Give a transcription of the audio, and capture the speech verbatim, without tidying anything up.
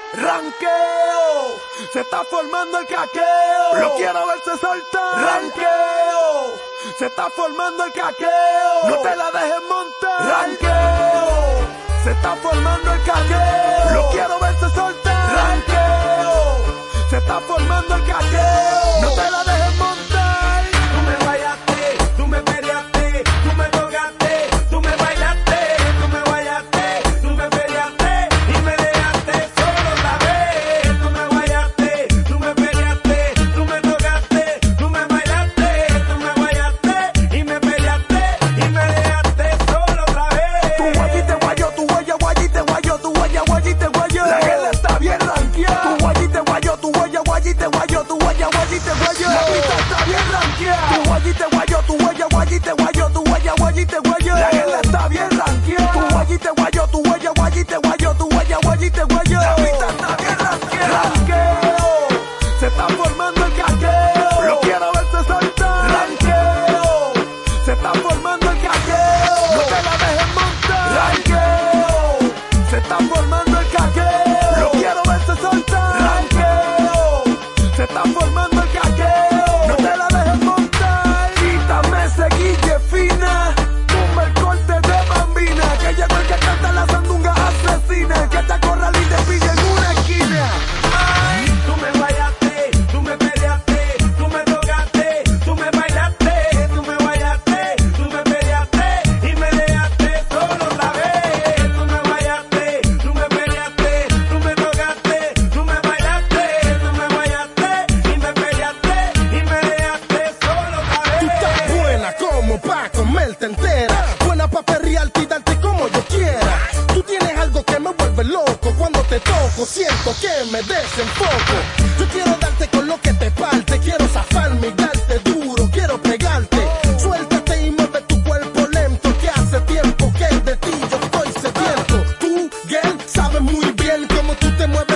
Ranqueo, se está formando el caqueo. Lo quiero verse soltar. Ranqueo, se está formando el caqueo. No te la dejes montar. Ranqueo, se está formando el caqueo. Lo quiero verse soltar. Ranqueo, se está formando el caqueo. No te la dejes montar. Tú me guayaste, tú me peleaste, tú me tocaste, tú me bailaste, tú me guayaste, tú me peleaste y me dejaste solo otra vez. Tú me guayaste, tú me peleaste, tú me tocaste, tú me bailaste, tú me guayaste y me peleaste y me dejaste solo otra vez. Tu guayite guayo, tu guaya guayite guayo, tu guaya guayite guayo. La guerra está bien ranqueada. Tu guayite guayo, tu guaya guayite guayo, tu guaya guayite guayo. La pista está bien ranqueada. Tu guayite guayo, tu guaya guayite guayo, tu guaya guayite guayo. La guerra está bien ranqueada. Tu guayite guayo, tu guaya guayite guayo, tu guaya guayite guayo. La pista está bien ranqueada. Ranqueo, se está formando el caqueo. Lo quiero verse soltar. Ranqueo, se está formando el caqueo. No te la dejes montar. Ranqueo, se está formando el caqueo. Lo quiero verse soltar. Ranqueo, se está formando el caqueo. No te la dejes montar. Quítame ese guille fina. Tumba el corte de bambina. Que llegó el que canta la sandunga asesina. Que te acorrala y te pide en una esquina. Ay, tú me guayaste, tú me peleaste, tú me tocaste, tú me bailaste, tú me guayaste, tú me peleaste y me dejaste solo otra vez. Tú me guayaste, tú me peleaste, tú me tocaste, tú me bailaste, tú me guayaste y me peleaste y me dejaste solo otra vez. Tú estás buena como pa' comerte entera, buena pa' perrearte y darte como yo quiera. Tú tienes algo que me vuelve loco, cuando te toco siento que me desenfoco. Yo quiero darte con lo que te parte, quiero zafarme y darte duro, quiero pegarte. Suéltate y mueve tu cuerpo lento, que hace tiempo que de ti yo estoy sediento. Tú, girl, sabes muy bien cómo tú te mueves